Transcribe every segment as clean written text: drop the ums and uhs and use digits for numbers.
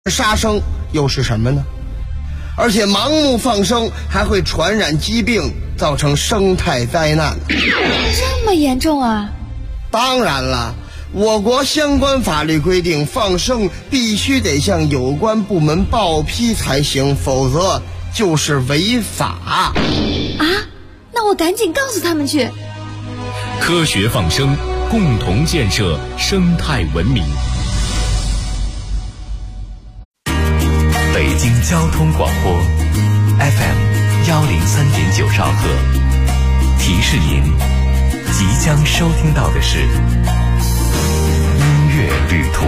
杀生又是什么呢？而且盲目放生还会传染疾病，造成生态灾难。 这么严重啊？ 当然了，我国相关法律规定，放生必须得向有关部门报批才行，否则就是违法。 啊？那我赶紧告诉他们去。 科学放生，共同建设生态文明。 北京交通广播 FM103.9兆赫，提示您即将收听到的是音乐旅途。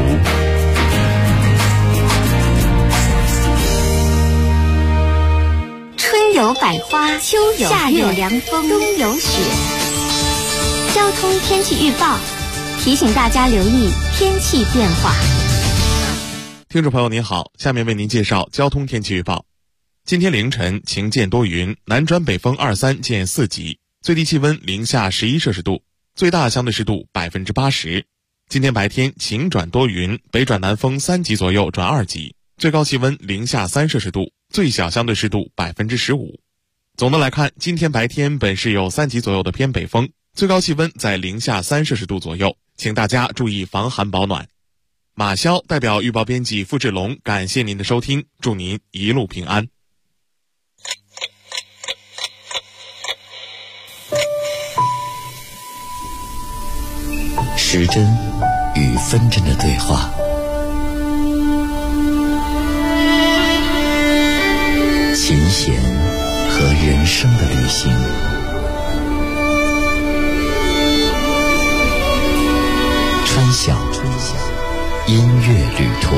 春有百花，秋有夏有凉风，冬有雪。交通天气预报提醒大家留意天气变化。 听众朋友您好，下面为您介绍交通天气预报。今天凌晨晴间多云，南转北风2、3见4级，最低气温零下11摄氏度，最大相对湿度80%。今天白天晴转多云，北转南风3级左右转2级，最高气温零下3摄氏度，最小相对湿度15%。总的来看，今天白天本市有3级左右的偏北风，最高气温在零下3摄氏度左右，请大家注意防寒保暖。马潇代表预报编辑付志龙，感谢您的收听，祝您一路平安。 时针与分针的对话，琴弦和人生的旅行，川晓音乐旅途。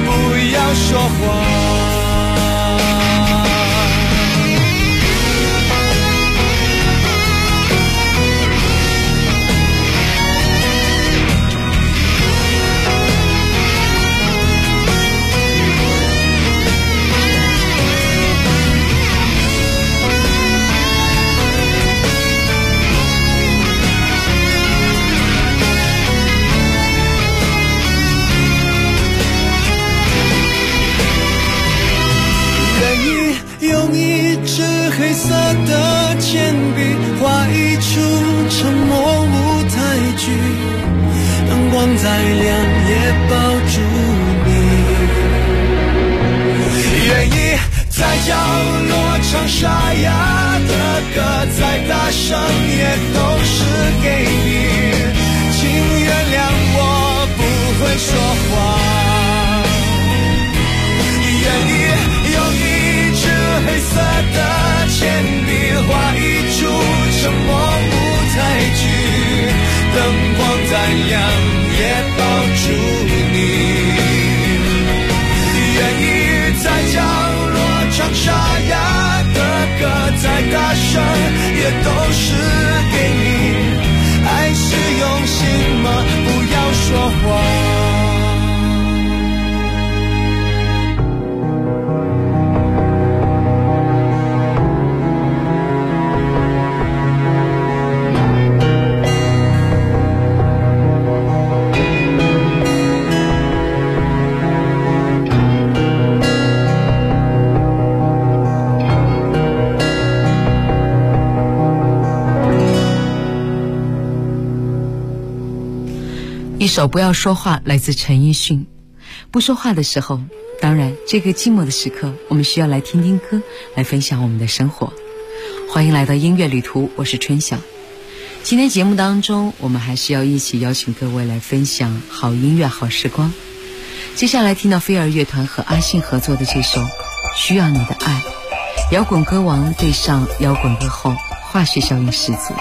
说话。 色的铅笔，画一出沉默舞台剧，灯光再亮也抱住你。愿意在角落唱沙哑的歌，再大声也都是给你。请原谅我不会说话，愿意用一支黑色的铅笔画一出沉默舞台剧，灯光再亮也抱住你。愿意在角落唱沙哑的歌，再大声也都是给你。爱是用心吗？不要说谎。 一首不要说话来自陈奕迅。不说话的时候，当然这个寂寞的时刻，我们需要来听听歌，来分享我们的生活。欢迎来到音乐旅途，我是春晓。今天节目当中，我们还是要一起邀请各位来分享好音乐好时光。接下来听到飞儿乐团和阿信合作的这首《需要你的爱》，摇滚歌王对上摇滚歌后，化学效应十足。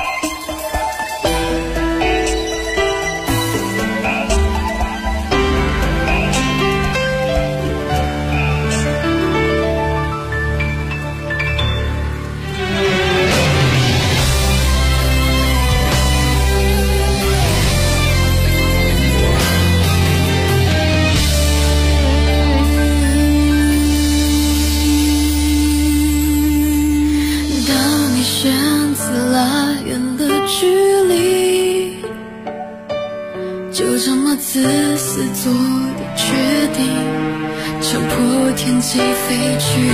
自私做的决定，强迫天际飞去。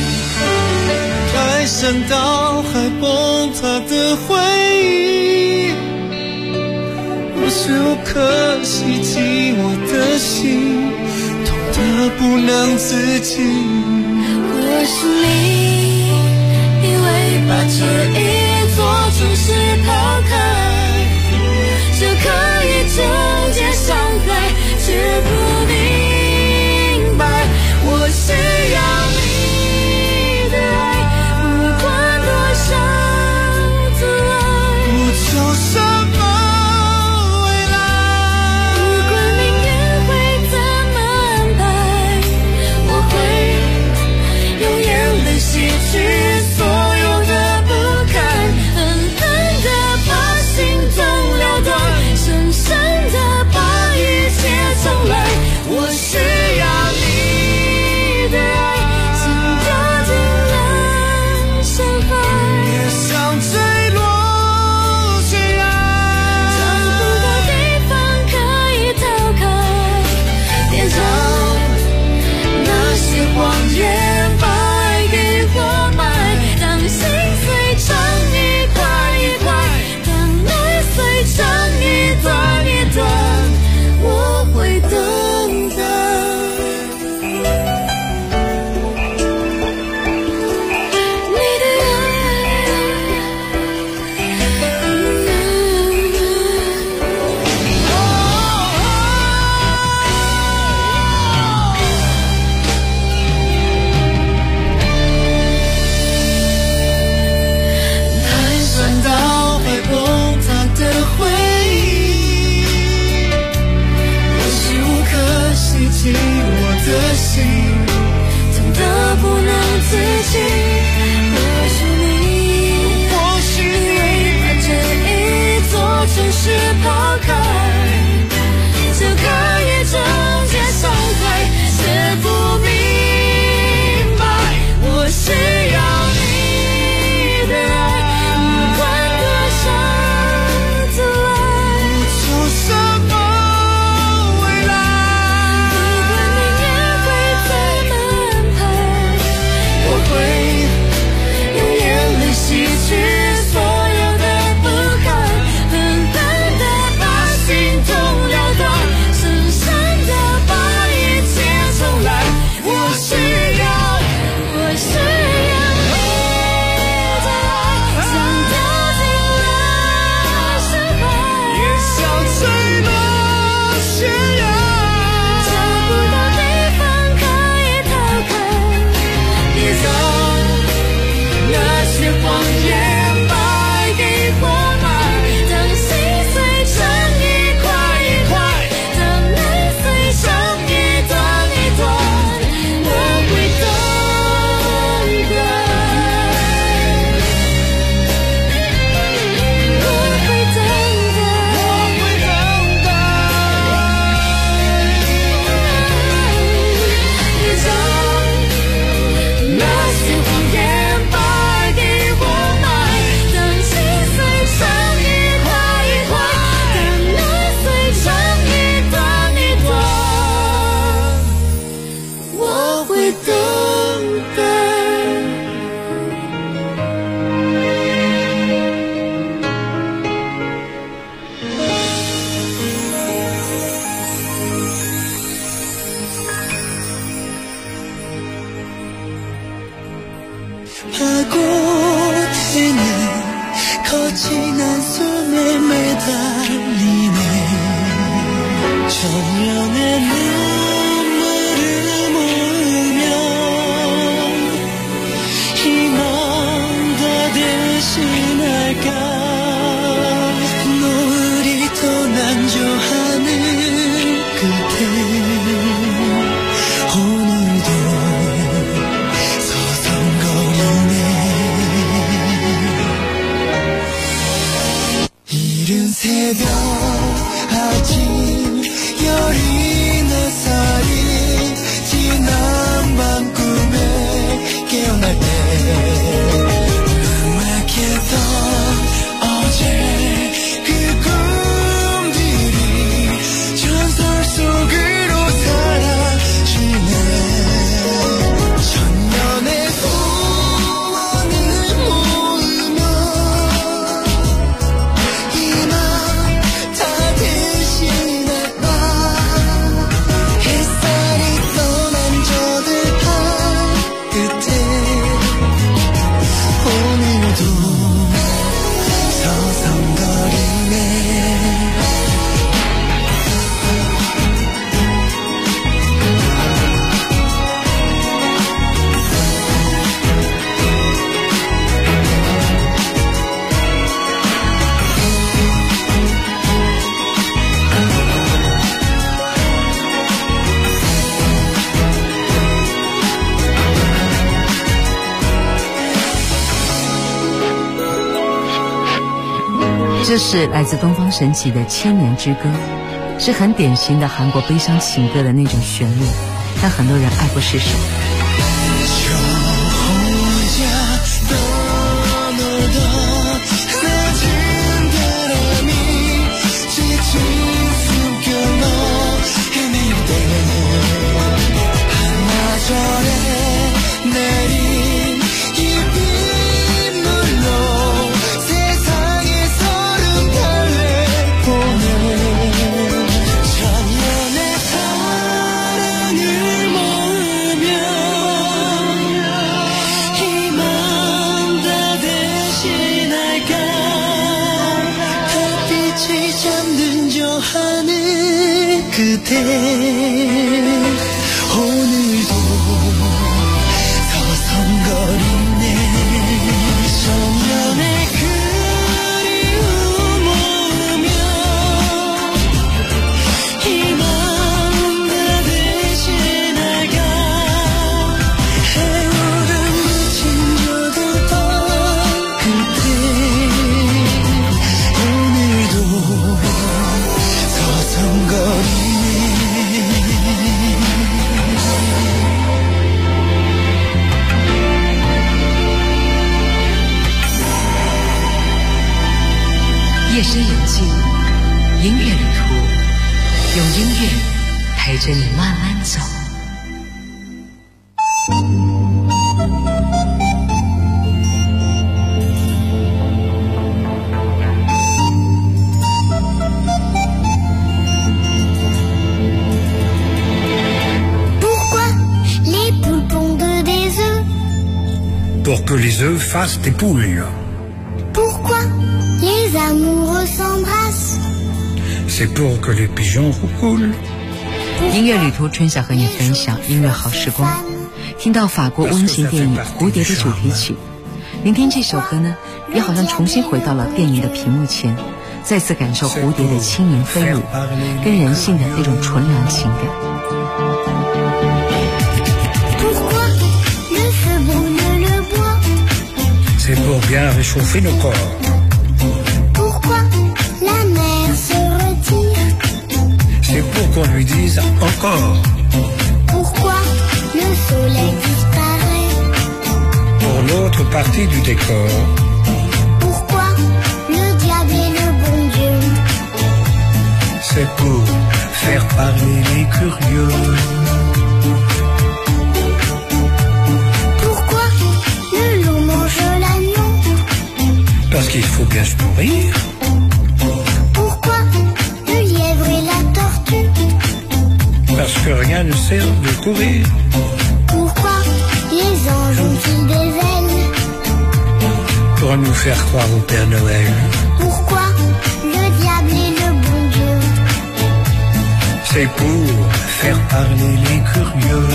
排山倒海崩塌的回忆，无时无刻袭击我的心，痛得不能自己。 或是你以为把这一座城市抛开，就可以终结伤害，却不明白我需要你的爱，不管多少阻碍， 不求什么未来， 不管命运会怎么安排，我会用眼泪洗去所有的不堪，狠狠地把心动撩断，深深地把一切重来。我需要你的爱，像掉进了深海， 也像坠落悬崖， 找不到地方可以逃开，别让那些谎言把爱给活埋。当心碎成一块一块，当爱碎成一段一段，我会等待。你的排山倒海崩塌的回忆，无时无刻袭击我的心， 痛得不能自己。或许你把这一座城市抛开，就可以终结伤害，却不明白我需要你的爱，不管多少阻碍， 不求什么未来， 不管命运会怎 이른 새벽 아침 열린 햇살이 지난 밤 꿈에 깨어날 때 음악했던 어제 그 꿈들이 전설 속으로 사라지네 천년의 소원을 모으며 이맘 다 대신할까 햇살이 떠난 저들 발 끝에 오늘도 서성거리네 这是来自东方神起的《千年之歌》，是很典型的韩国悲伤情歌的那种旋律，但很多人爱不释手。그대 오늘도 서성거리네 천년의 그리움 모으며 희망 다 대신할까 해오름 비친 저들 방 끝에 오늘도 서성거리네 夜深人静，音乐旅途，用音乐陪着你慢慢走。 Pour que les œufs fassent des poules. Pourquoi les amoureux s'embrassent? C'est pour que les pigeons roucoulent. 音乐旅途，春晓和你分享音乐好时光。听到法国温情电影《蝴蝶》的主题曲，聆听这首歌呢，也好像重新回到了电影的屏幕前，再次感受蝴蝶的轻盈飞舞，跟人性的那种纯良情感。 C'est pour bien réchauffer nos corps. Pourquoi la mer se retire? C'est pour qu'on lui dise encore. Pourquoi le soleil disparaît? Pour l'autre partie du décor. Pourquoi le diable est le bon Dieu? C'est pour faire parler les curieux. Parce qu'il faut bien se nourrir. Pourquoi le lièvre et la tortue? Parce que rien ne sert de courir. Pourquoi les anges ont-ils des ailes? Pour nous faire croire au Père Noël. Pourquoi le diable est le bon Dieu? C'est pour faire parler les curieux.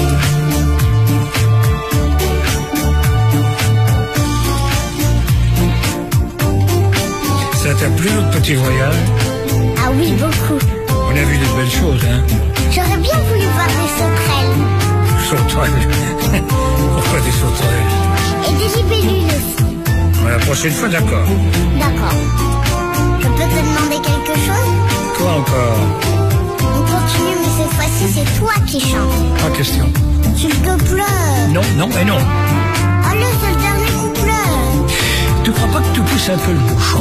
Ça t'a plu notre petit voyage? Ah oui, beaucoup. On a vu de belles choses, hein? J'aurais bien voulu voir des sauterelles. Sauterelles? Pourquoi des sauterelles? Et des libellules aussi. La prochaine fois, d'accord. D'accord. Je Je peux te demander quelque chose? Quoi encore? On continue, mais cette fois-ci, c'est toi qui chantes. Pas question. S'il te plaît. Non, non et non. Allez, c'est le dernier couplet. Tu crois pas que tu pousses un peu le bouchon?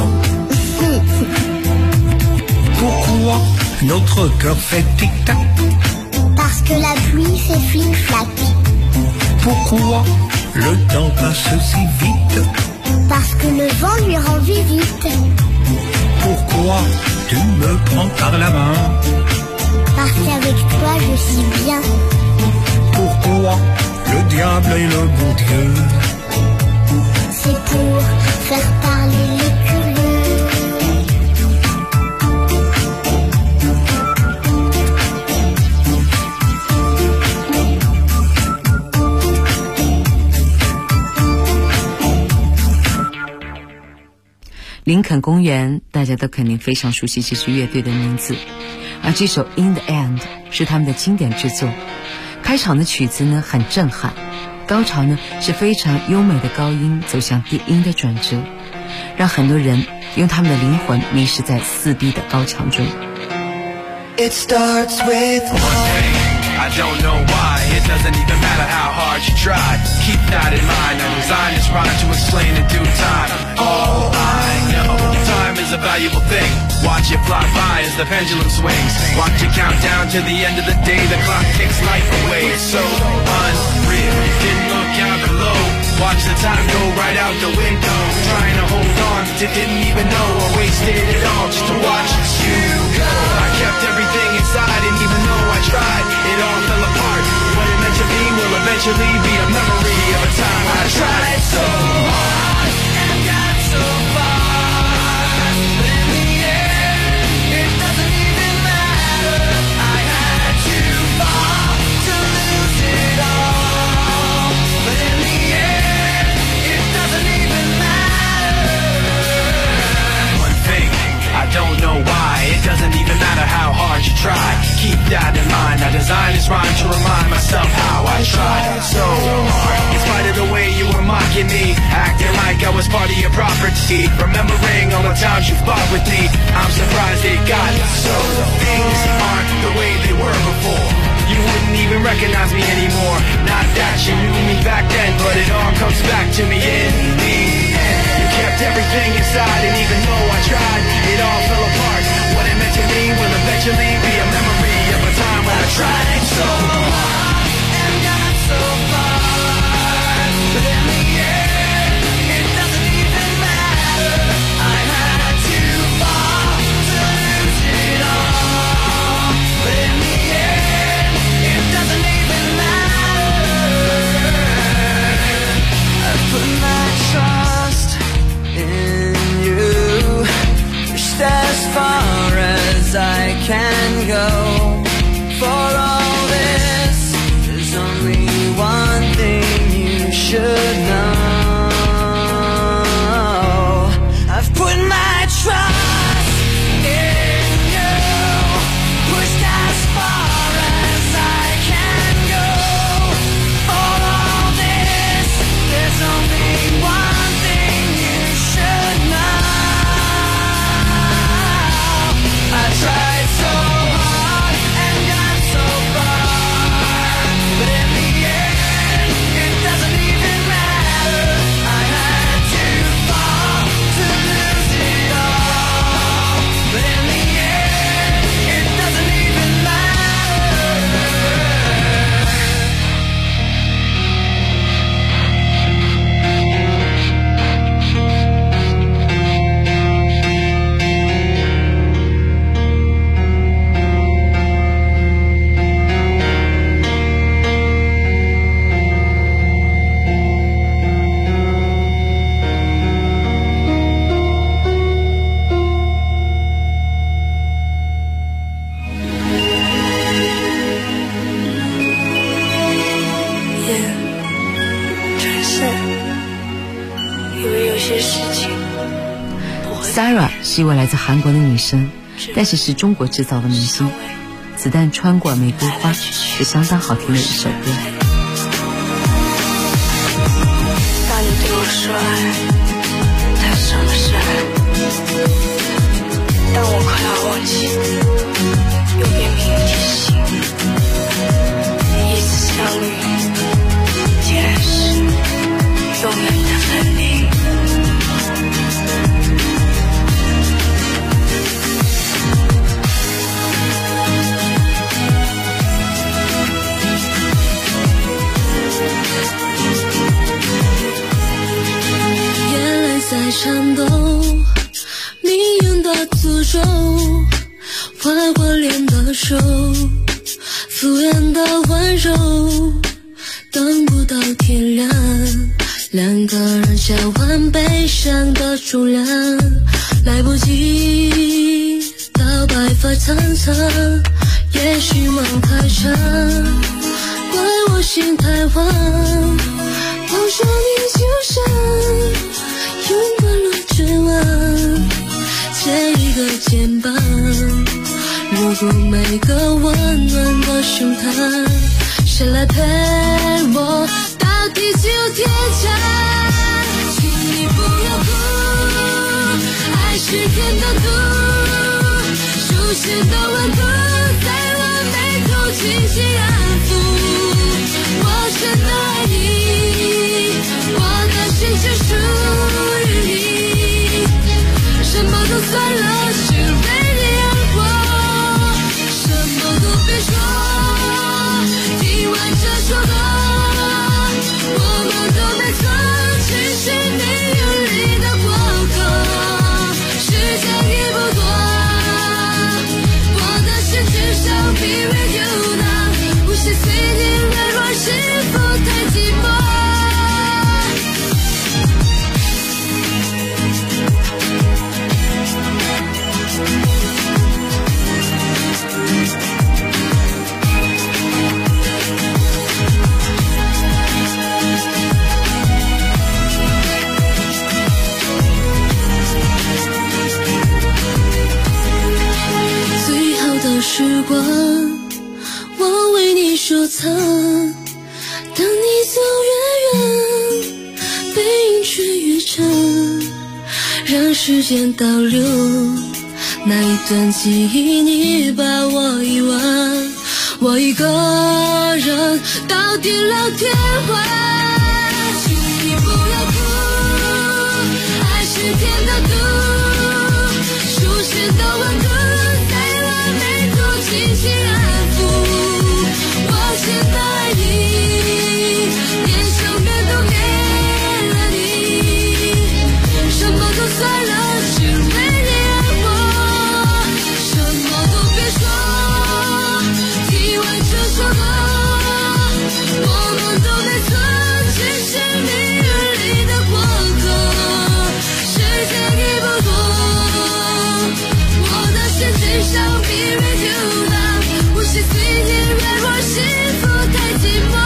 Pourquoi notre cœur fait tic-tac? Parce que la pluie fait flic-flac. Pourquoi le temps passe si vite? Parce que le vent lui rend visite. Pourquoi tu me prends par la main? Parce qu'avec toi je suis bien. Pourquoi le diable est le bon Dieu? C'est pour faire parler les curieux. 林肯公园大家都肯定非常熟悉这支乐队的名字，而这首 In the End 是他们的经典之作。开场的曲子呢很震撼，高潮呢是非常优美的高音走向低音的转折，让很多人用他们的灵魂迷失在4B的高墙中。 It starts with one thing, I don't know why. It doesn't even matter how hard you try. Keep that in mind. I designed this rhyme to explain in due time. All I know, time is a valuable thing. Watch it fly by as the pendulum swings. Watch it count down to the end of the day. The clock takes life away. It's so unreal. Didn't look out below. Watch the time go right out the window. Trying to hold on to didn't even know I wasted it all just to watch you go. I kept everything inside and even though I tried, it all fell apart. What it meant to be will eventually be a memory of a time I tried so hard and got so far. But in the end, it doesn't even matter. I had to fall to lose it all. But in the end, it doesn't even matter. One thing, I don't know why. It doesn't even matter how hard you try. Keep that in mind. I designed this rhyme to remind myself how I tried so hard. In spite of the way you were mocking me, acting like I was part of your property, remembering all the times you fought with me, I'm surprised it got so. Things aren't the way they were before. You wouldn't even recognize me anymore. Not that you knew me back then, but it all comes back to me in the end. You kept everything inside, and even though I tried, it all fell apart. What it meant to me will eventually be a memory of a time when I tried so hard and got so far. But in the end, it doesn't even matter. I had to fall to lose it all. But in the end, it doesn't even matter. I put my trust in you, pushed as far as I can go. For all this, there's only one thing you should know. I've put my trust in you, pushed as far as I can go. For all this, there's only one thing you should know. I tried so hard and got so far, but in the end, it doesn't even matter. I had to fall to lose it all, but in the end, it doesn't even matter. Sarah 是一位来自韩国的女生，但是是中国制造的明星。子弹穿过玫瑰花是相当好听的一首歌。 当你对我说爱，太伤了谁？ 命运的诅咒，花花脸的手，敷衍的温柔，等不到天亮，两个人交换悲伤的重量，来不及到白发苍苍，也许梦太长，怪我心太慌，我说你就像用惯了绝望，借一个肩膀，如果每个温暖的胸膛，谁来陪我到地久天长？请你不要哭，爱是甜的毒，熟悉的温度在我眉头轻轻安抚。我真的爱你，我的心只属于你，什么都算了，只为你而活，什么都别说。听完这首歌，我们都没错，只是命运里的过客，时间已不多，我的心只想 be with you now， 不是随你软弱幸福太寂寞。时光，我为你收藏。当你走越远，背影却越长，让时间倒流那一段记忆，你把我遗忘。我一个人到地老天荒，请你不要哭，爱是甜的毒，熟悉的温度轻轻安抚，我真的爱你，连想念都给了你，什么都算了，只为你而活，什么都别说。听完这首歌，我们都没错，只是命运里的过客，时间已不多，我的心只想 be with you。随你软弱幸福太寂寞。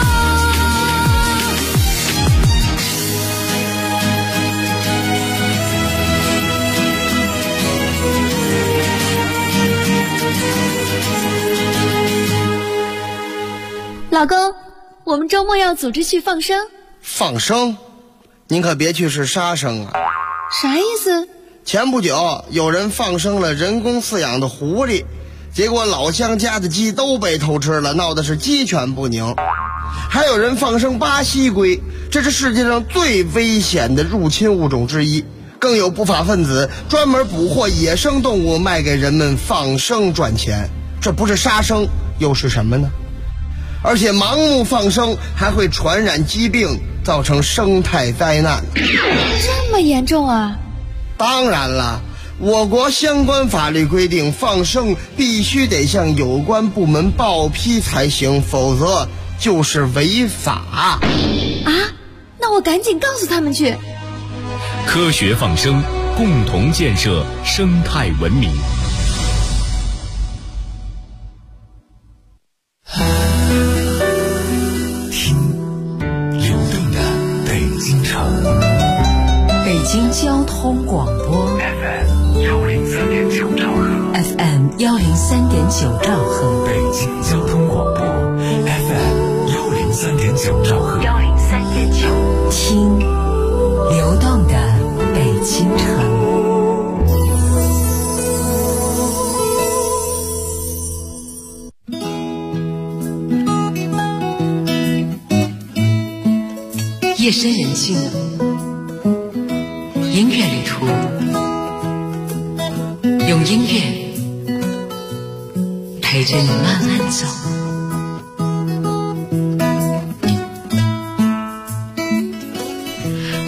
老公，我们周末要组织去放生。 放生？您可别去是杀生啊！ 啥意思？ 前不久有人放生了人工饲养的狐狸，结果老乡家的鸡都被偷吃了，闹的是鸡犬不宁。还有人放生巴西龟，这是世界上最危险的入侵物种之一。更有不法分子专门捕获野生动物卖给人们放生赚钱，这不是杀生又是什么呢？而且盲目放生还会传染疾病，造成生态灾难。 这么严重啊？ 当然了，我国相关法律规定，放生必须得向有关部门报批才行，否则就是违法。 啊？那我赶紧告诉他们去。 科学放生，共同建设生态文明。 听流动的北京城， 北京交通广播 FM103.9兆赫 ，FM103.9兆赫， 北京交通广播 FM103.9兆赫 ，103.9，听流动的北京城。夜深人静，音乐旅途，用音乐陪着你慢慢走。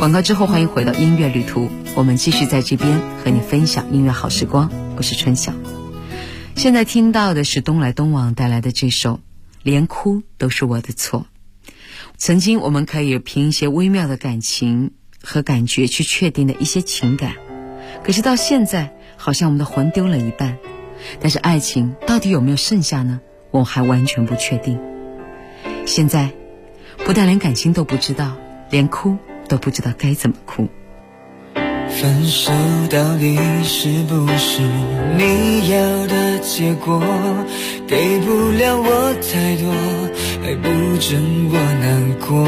广告之后，欢迎回到音乐旅途，我们继续在这边和你分享音乐好时光。我是春晓。现在听到的是东来东往带来的这首《连哭都是我的错》。曾经我们可以凭一些微妙的感情和感觉去确定的一些情感，可是到现在好像我们的魂丢了一半，但是爱情到底有没有剩下呢？我还完全不确定。现在不但连感情都不知道，连哭都不知道该怎么哭。 分手到底是不是你要的结果？给不了我太多，还不准我难过。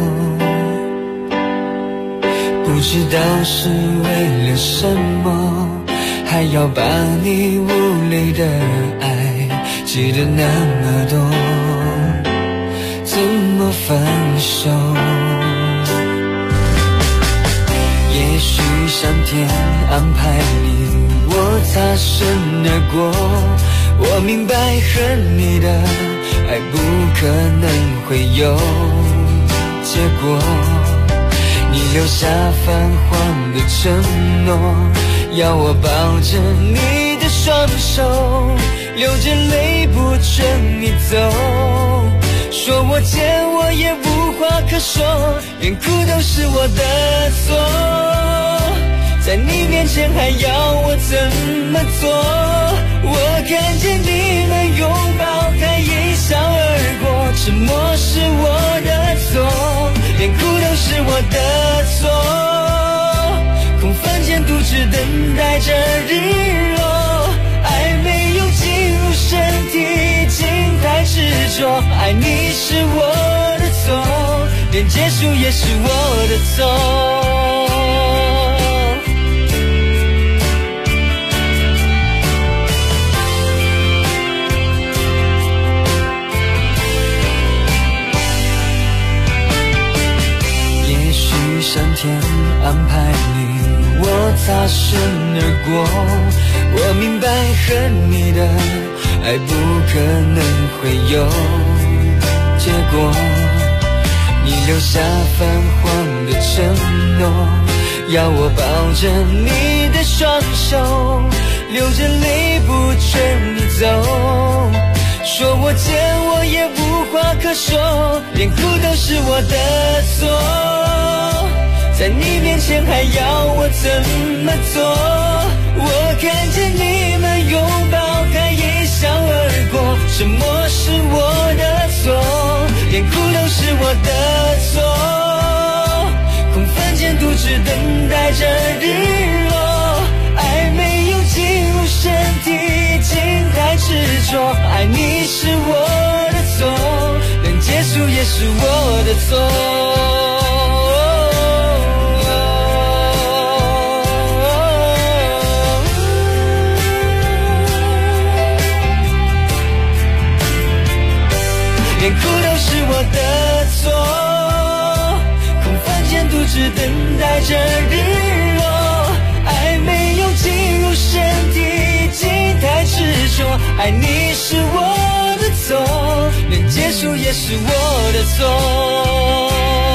不知道是为了什么，还要把你无理的爱记得那么多，怎么分手？也许上天安排你我擦身而过，我明白和你的爱不可能会有结果。你留下泛黄的承诺，要我抱着你的双手，流着泪不准你走，说我见我也无话可说，连哭都是我的错，在你面前还要我怎么做？我看见你们拥抱还一笑而过，沉默是我的错，连哭都是我的错，空房间独自等待着日落，爱没有进入身体，竟太执着，爱你是我的错，连结束也是我的错。上天安排你我擦身而过，我明白和你的爱不可能会有结果。你留下泛黄的承诺，要我抱着你的双手，流着泪不准你走，说我见我也无话可说，连哭都是我的错，在你面前还要我怎么做？我看见你们拥抱还一笑而过，沉默是我的错，连哭都是我的错，空房间独自等待着日落，爱没有进入身体，竟太执着，爱你是我的错，连结束也是我的错。连哭都是我的错，空房间独自等待着日落，爱没有进入身体，竟太执着，爱你是我的错，连结束也是我的错。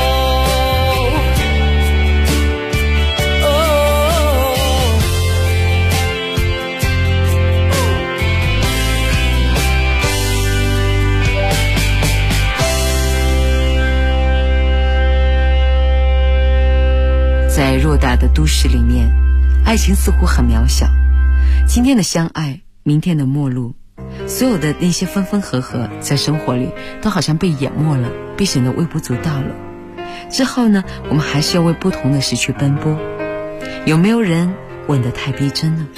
在偌大的都市里面，爱情似乎很渺小，今天的相爱，明天的陌路，所有的那些分分合合在生活里都好像被淹没了，被显得微不足道了。之后呢，我们还是要为不同的事去奔波，有没有人问得太逼真呢？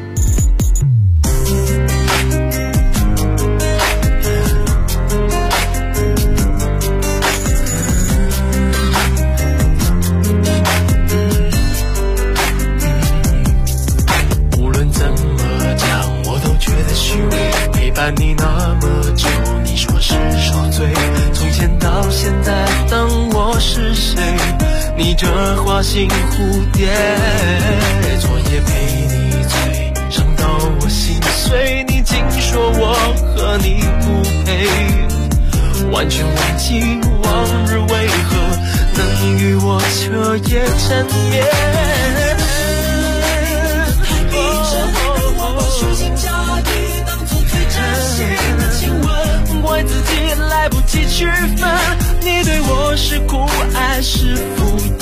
你那么久，你说是受罪，从前到现在当我是谁？你这花心蝴蝶，昨夜陪你醉，伤到我心碎，你竟说我和你不配，完全忘记往日为何能与我这也缠绵。怪自己来不及区分，你对我是酷爱是敷衍。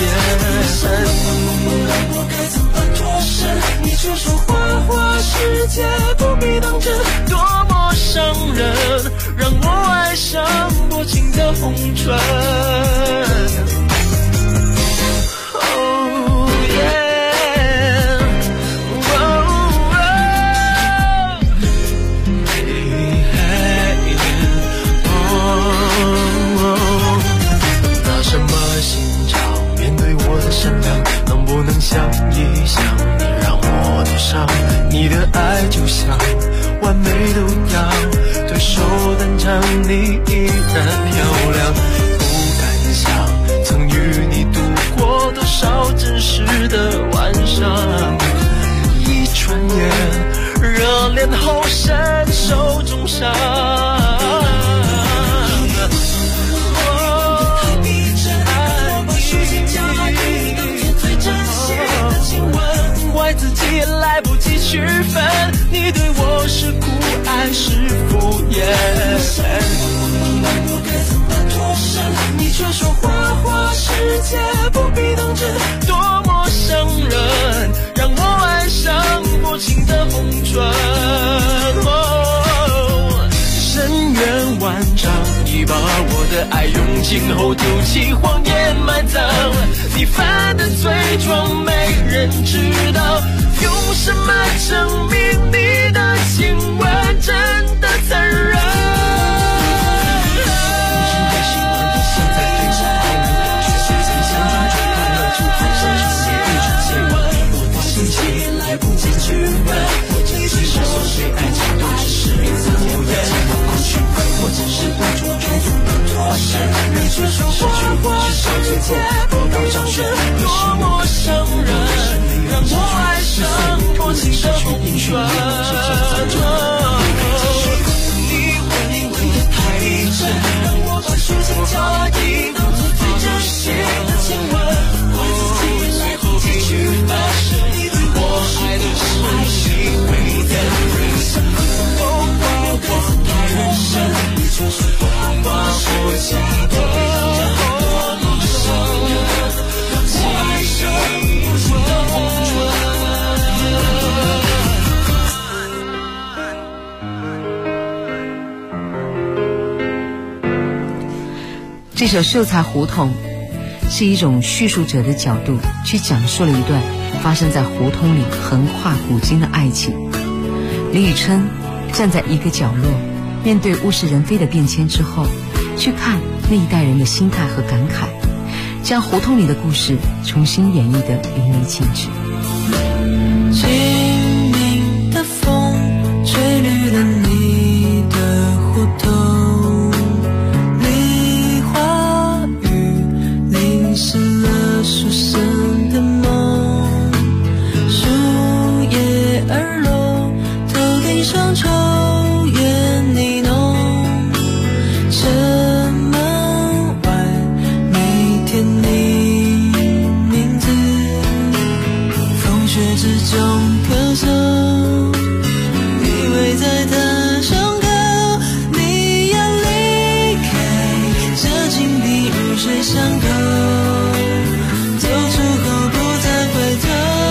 我该怎么脱身？你却说花花世界不必当真，多么伤人，让我爱上薄情的红唇。Oh yeah。善良能不能想一想，你让我遇上你的爱，就像完美的药，对手单枪你依然漂亮。不敢想曾与你度过多少真实的晚上，一转眼热恋后身受重伤。怪自己来不及区分，你对我是酷爱是敷衍。我该怎么脱身？你却说花花世界不必当真，多么伤人，让我爱上薄情的红唇。深渊万丈，你把我的爱用尽后丢弃，谎言埋葬，你犯的罪状没人知道，用什么证明你的亲吻真的残忍？来不及区分，我只是说对爱情都只是名字无言，不区分，我只是不主动脱身，你却说花花世界不必当真，多么伤人，让我爱上薄情的红唇。你吻得太真，让我把虚情假意当作最真实的亲吻，我自己来不及区分。我爱的是你每的人生，花花太人生，你就是花花我家的多伤人，我爱上我的红唇。 这首《秀才胡同》是一种叙述者的角度去讲述了一段发生在胡同里横跨古今的爱情。李宇春站在一个角落，面对物是人非的变迁之后，去看那一代人的心态和感慨，将胡同里的故事重新演绎得淋漓尽致。 清明的风吹绿了你的胡同，梨花雨淋湿了书生的梦，树叶儿落，头顶上抽烟呢浓，城门外每天你名字，风雪之中歌声，依偎在他胸口，你要离开这井底雨水伤口，走出后不再回头。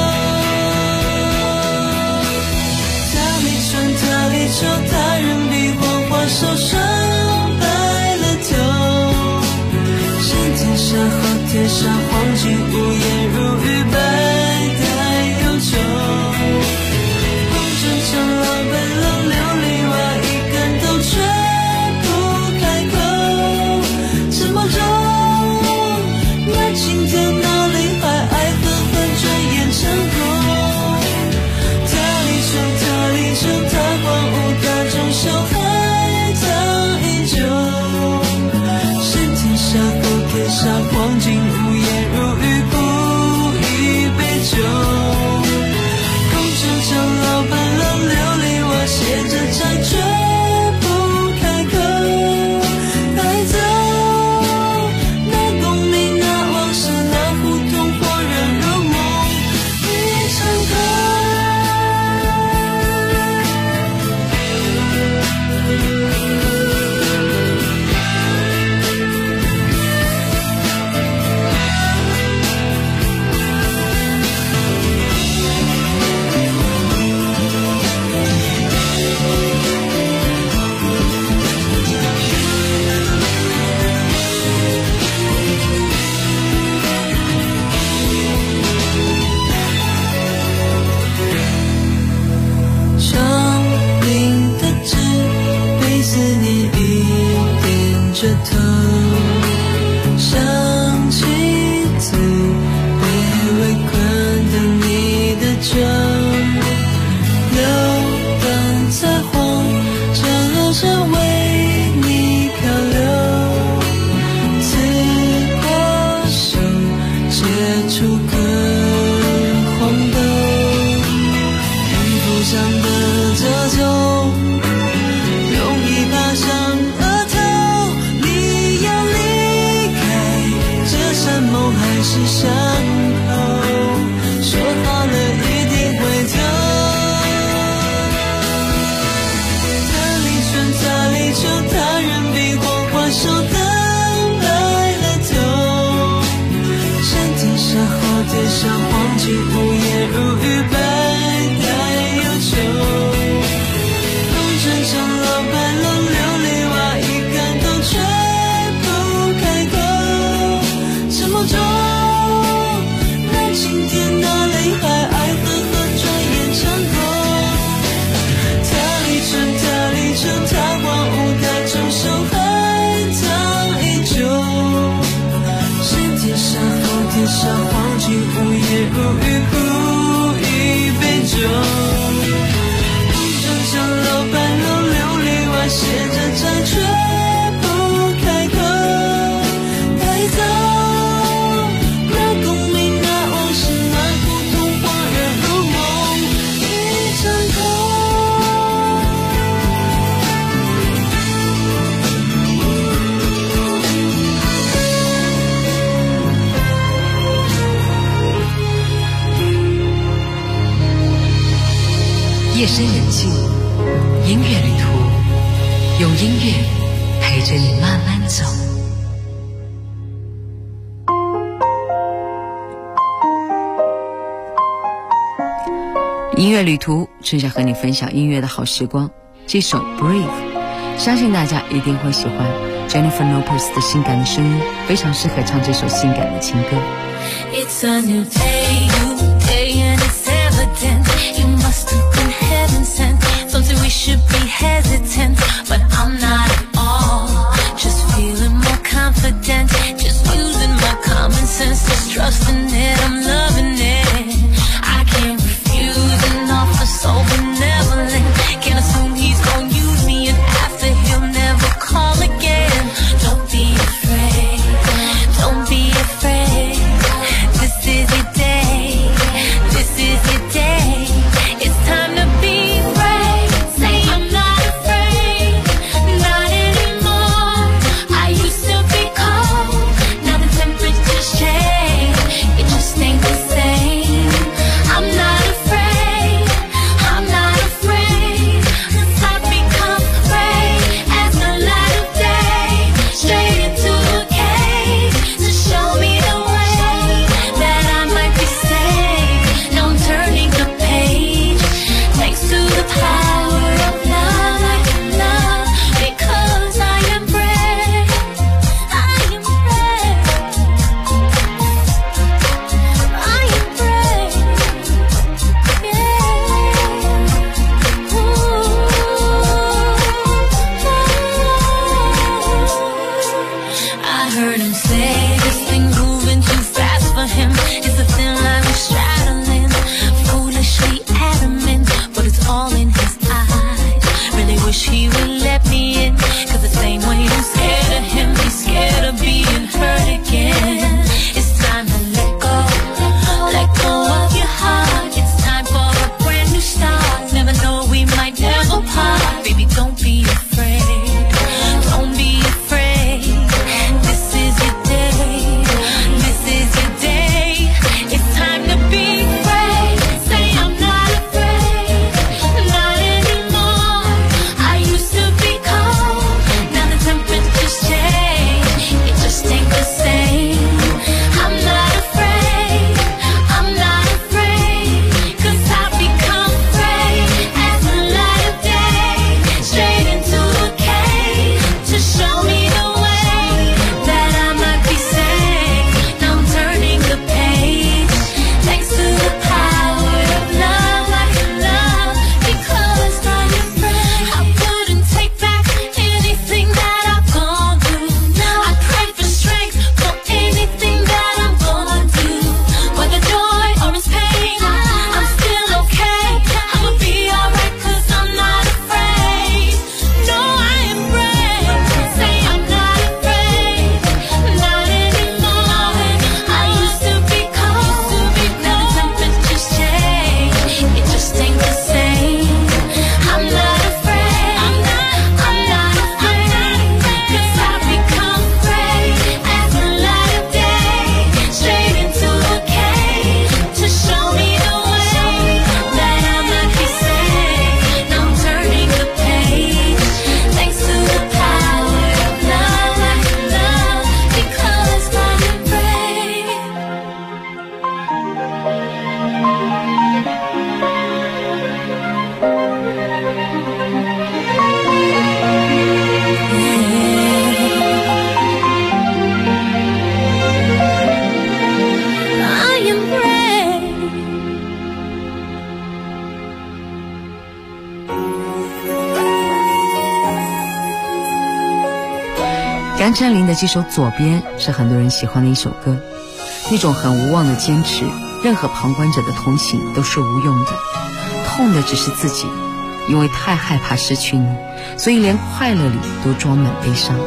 他离春，他离秋，他人比黄花瘦身白了头，山天上后天上黄金无言如玉白带忧愁，红尘长老白浪流离外一根头却不开口，沉默中那青天哪里还爱恨恨转眼成空，他离春，他离秋，他荒芜大众小孩藏依旧，山天下后天上黄金无言如玉。 着头，想起最卑微困等你的酒，流荡在荒郊着为你漂流，刺过手接触个黄豆，衣服上的褶皱容易爬上额头，你要离开这山盟海誓伤口，说好了一定回头，他离春他离秋，他人比黄花瘦，等来了头，山天上后天上，黄金无言如玉，白带忧愁，长老白楼琉璃瓦，一竿头却不开口，沉默中让晴天的泪海，爱和转眼成空，他离春他离秋，他荒芜他终生海棠依旧，山天上后天上，黄金无言如玉，不一杯酒，长老白楼琉璃瓦，写着债却不开口，带走那功名那往事，那苦痛恍然如梦一场空。 夜深人静，音乐旅途，用音乐陪着你慢慢走。音乐旅途，正在和你分享音乐的好时光。这首 Brave 相信大家一定会喜欢 Jennifer Lopez 的性感的声音，非常适合唱这首性感的情歌。 It's a new day, and it's evident you must have been heaven sent. Something we should be hesitant, but I'm not at all. Just feeling more confident, just using my common sense, just trusting it, I'm loving it. I can't refuse an offer so benevolent. Can't assume he's gonna use me, and after he'll never call again. Don't be afraid, don't be afraid. This is your day. 杨丞琳的这首《左边》是很多人喜欢的一首歌，那种很无望的坚持，任何旁观者的同情都是无用的，痛的只是自己，因为太害怕失去你，所以连快乐里都装满悲伤。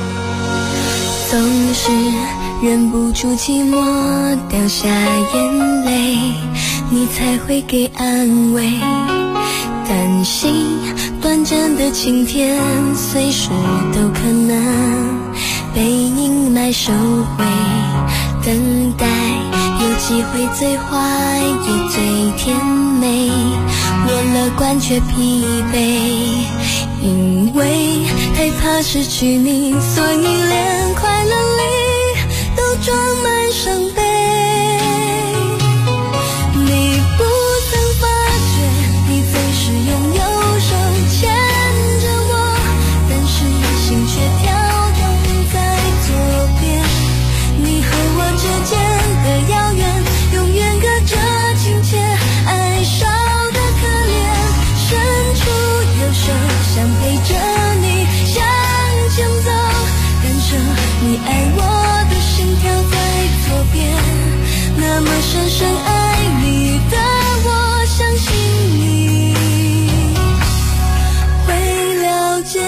总是忍不住寂寞，掉下眼泪，你才会给安慰。担心短暂的晴天，随时都可能被阴霾收回。等待有机会，最坏也最甜美。我乐观却疲惫，因为太怕失去你，所以连快乐里都装满伤悲。你不曾发觉，你总是用右手牵着我，但是心却跳动在左边。你和我之间的遥远，永远隔着亲切，爱少的可怜。伸出右手，想陪着你向前走，感受你爱我的心跳在左边。那么深深爱你的我，相信你会了解。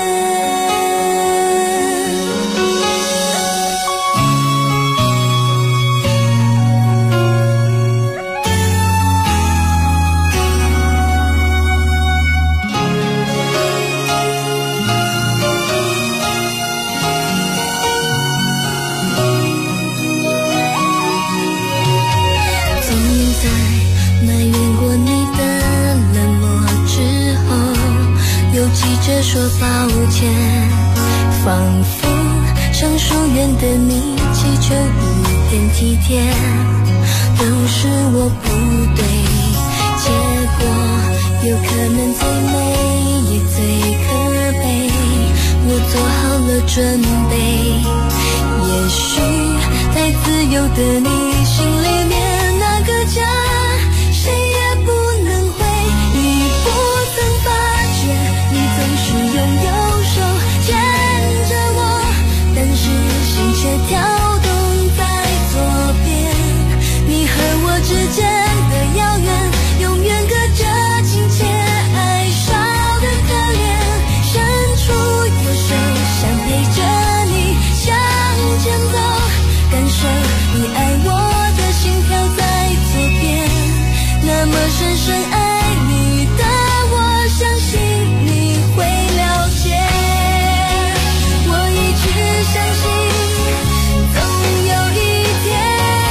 着说抱歉，仿佛上书院的你祈求一点体贴，都是我不对，结果有可能最美也最可悲。我做好了准备，也许在自由的你心里面那个家，谁也不能回。你不曾发觉，你总是用右手牵着我，但是心却跳动在左边。你和我之间的遥远，永远隔着亲切，爱少的可怜。伸出右手，想陪着你向前走，感受你爱我的心跳在左边。那么深深爱你的我，相信你会了解。我一直相信，总有一天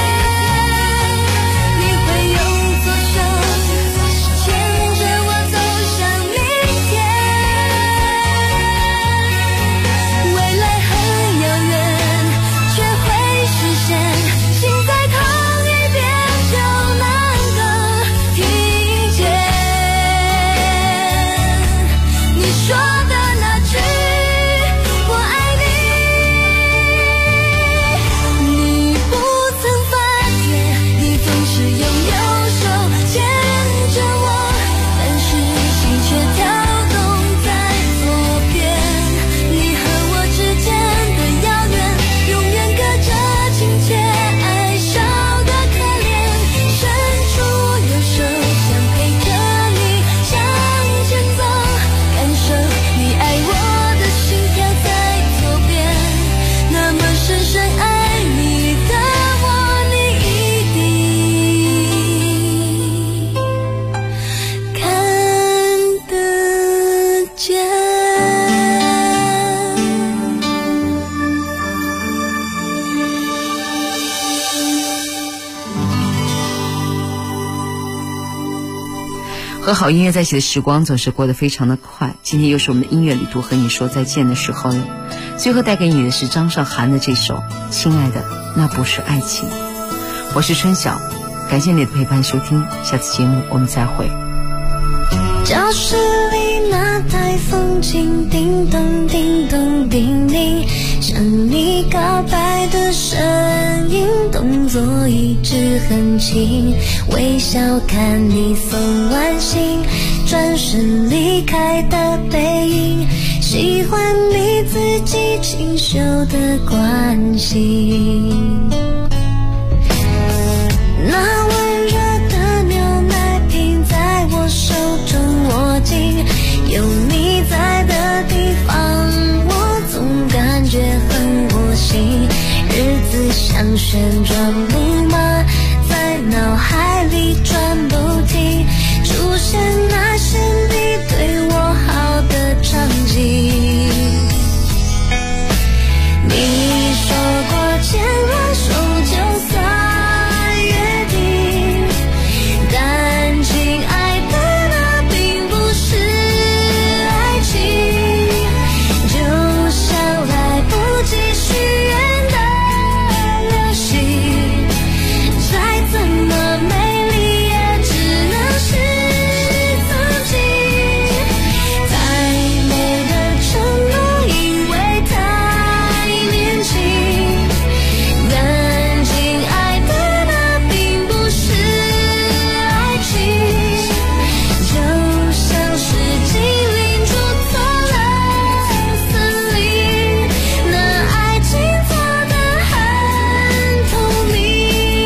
你会用左手牵着我走向明天。未来很遥远，却会实现，心在同一边就能够听见你说的那句我爱你。你不曾发觉，你总是用右手牵着我，但是心却跳动在左边。你和我之间的遥远，永远隔着亲切，爱少的可怜。伸出右手，想陪着你向前走，感受你爱我的心跳在左边。那么深深爱你的我，你一定看得见。 和好音乐在一起的时光总是过得非常的快，今天又是我们的音乐旅途和你说再见的时候了。最后带给你的是张韶涵的这首《亲爱的，那不是爱情》。我是春晓，感谢你的陪伴收听，下次节目我们再会。 教室里那台风琴叮咚叮咚叮咛，向你告白的声音，动作一直很轻，微笑看你送完信， 转身离开的背影，喜欢你自己清秀的关系。那温热的牛奶瓶在我手中握紧，有你在的地方我总感觉很窝心。日子像旋转木马在脑海里转不停，出现那些你对我好的场景。你说过牵了手就算约定，感情爱的那并不是爱情，就像来不及许愿的流星，再怎么美丽也只能是曾经。再美的承诺因为太年轻，感情爱的那并不是爱情，就像是精灵住错了森林，那爱情做得很透明。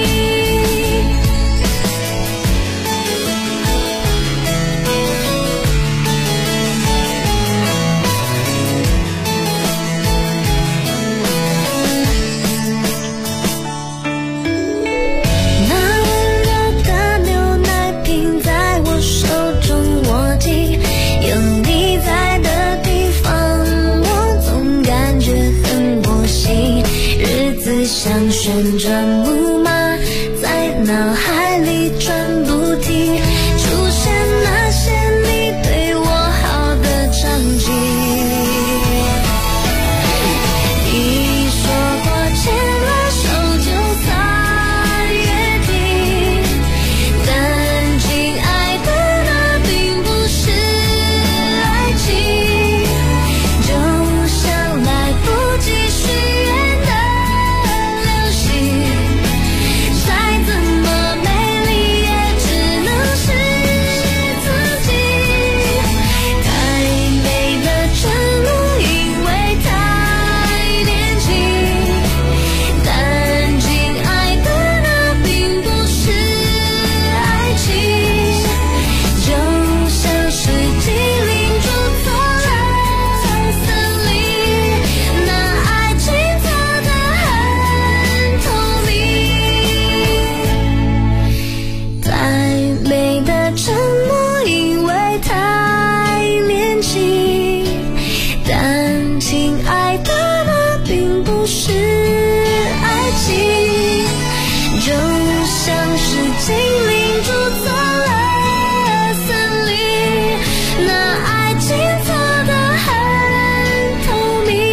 那温热的牛奶瓶在我手中握紧，有你在的地方我总感觉很窝心。日子像旋转木马在脑海里转不停，出现那些你对我好的场景。你说过牵了手就算约定，感情爱的那并不是爱情，就像来不及许愿的流星，再怎么美丽也只能是曾经。太美的承诺因为太年轻，感情爱的那并不是爱情，就像是精灵住错了森林，那爱情做得很透明。再美的承诺因为太年轻，感情爱的那并不是爱情，就像是精灵住错了森林，那爱情做得很透明。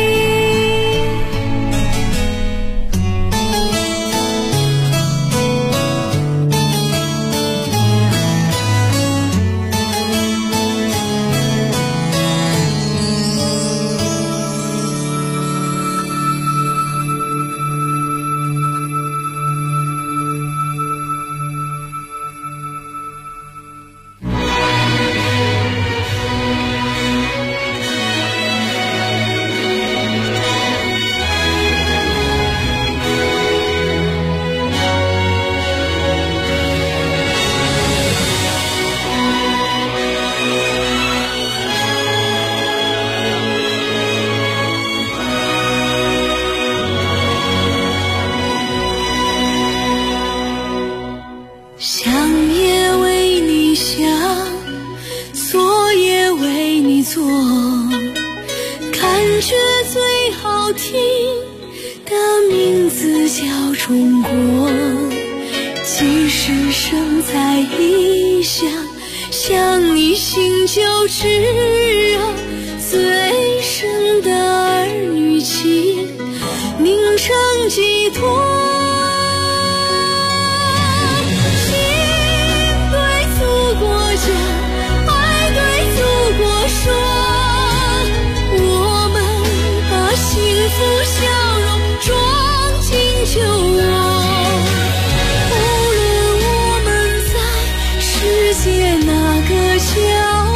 想也为你想，做也为你做，感觉最好听的名字叫中国。即使生在异乡，想你心就炙热，最深的儿女情凝成寄托。幸福笑容装进酒窝，无论我们在世界哪个角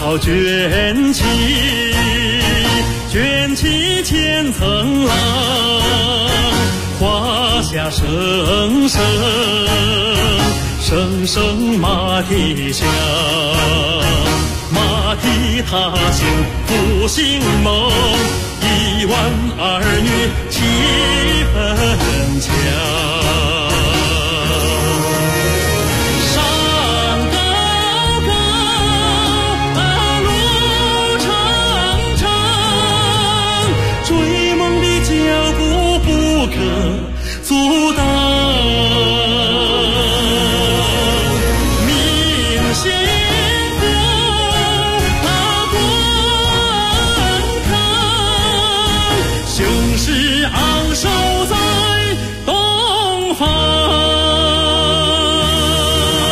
草卷起，卷起千层浪，华夏声声，声声马蹄响，马蹄踏响复兴梦，1万儿女气氛强。追梦的脚步不可阻